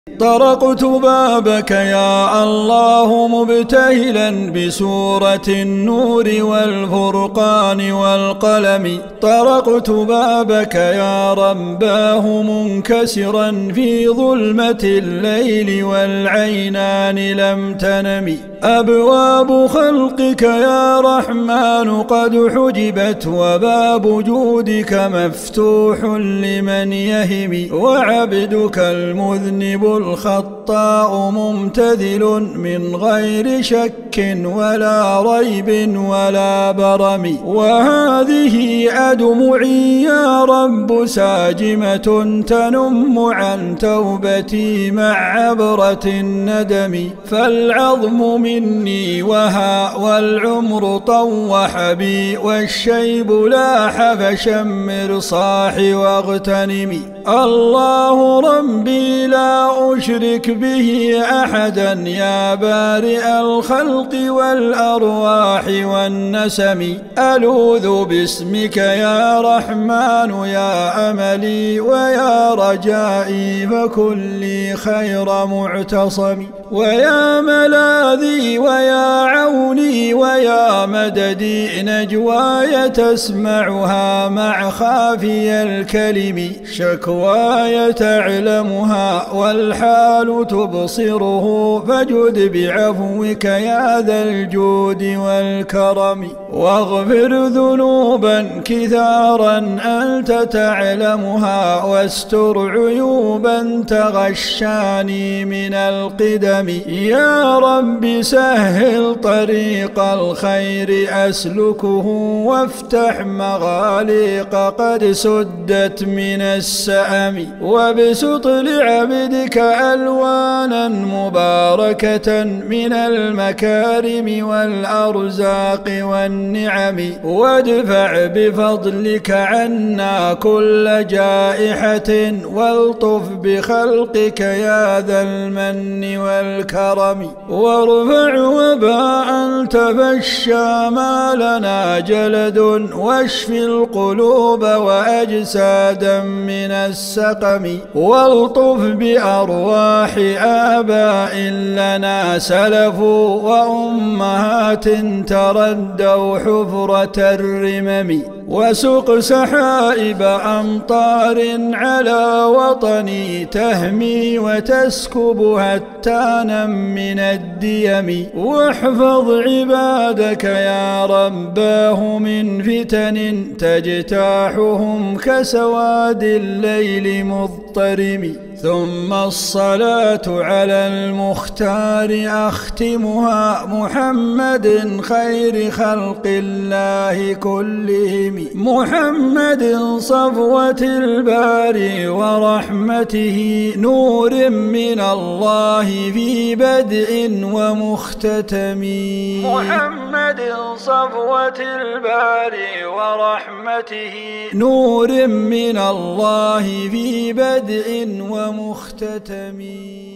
طرقت بابك يا الله مبتهلا بسورة النور والفرقان والقلم. طرقت بابك يا رباه منكسرا في ظلمة الليل والعينان لم تنم. أبواب خلقك يا رحمن قد حجبت وباب جودك مفتوح لمن يهم. وعبدك المذنب الخطاء ممتثل من غير شك ولا ريب ولا برم. وهذه أدمعي يا رب ساجمة تنم عن توبتي مع عبرة الندم. فالعظم مني وها والعمر طوح بي والشيب لاح فشمر صاحي واغتنمي. الله ربي لا أشرك به أحدا يا بارئ الخلق والأرواح والنسم. ألوذ باسمك يا رحمن يا أملي ويا رجائي فكن لي خير معتصم. ويا ملاذي ويا عوني ويا مددي نجواي تسمعها مع خافي الكلم. شكواي تعلمها والحال تبصره فجد بعفوك يا ذا الجود والكرم. واغفر ذنوبا كثارا أنت تعلمها واستر عيوبا تغشاني من القدم. يا رب سهل طريق الخير أسلكه وافتح مغاليق قد سدت من السأم. وابسط لعبدك ألوانا مباركة من المكارم والأرزاق والنعم. وادفع بفضلك عنا كل جائحة والطف بخلقك يا ذا المن والكرم. وارفع وباء تفشى ما لنا جلد واشف القلوب وأجسادا من السقم. والطف بأرواح آباء لنا سلفوا وأمهات تردوا حفرة الرمم. وسق سحائب أمطار على وطني تهمي وتسكب هتانا من الديم. واحفظ عبادك يا رباه من فتن تجتاحهم كسواد الليل مضطرم. ثم الصلاة على المختار أختمها محمد خير خلق الله كلهم. محمد صفوة الباري ورحمته نور من الله في بدء ومختتم. محمد صفوة الباري ورحمته نور من الله في بدء ومختتم.